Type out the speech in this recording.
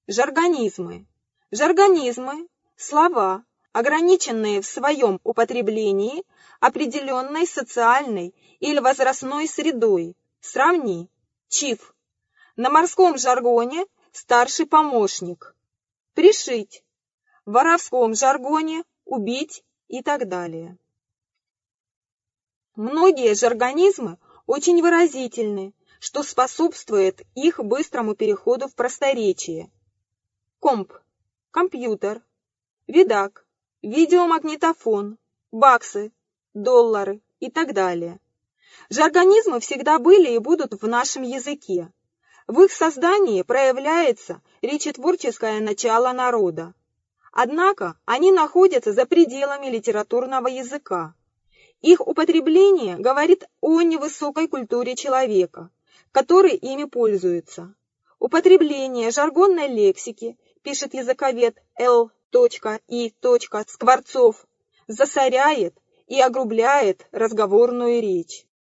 Жаргонизмы. Жаргонизмы – слова, ограниченные в своем употреблении определенной социальной или возрастной средой. Сравни. Чиф. На морском жаргоне старший помощник. Пришить. В воровском жаргоне убить и так далее. Многие жаргонизмы очень выразительны, что способствует их быстрому переходу в просторечие. Комп – компьютер, видак, видеомагнитофон, баксы, доллары и так далее. Жаргонизмы всегда были и будут в нашем языке. В их создании проявляется речетворческое начало народа. Однако они находятся за пределами литературного языка. Их употребление говорит о невысокой культуре человека, который ими пользуется. Употребление жаргонной лексики, пишет языковед Л.И. Скворцов, засоряет и огрубляет разговорную речь.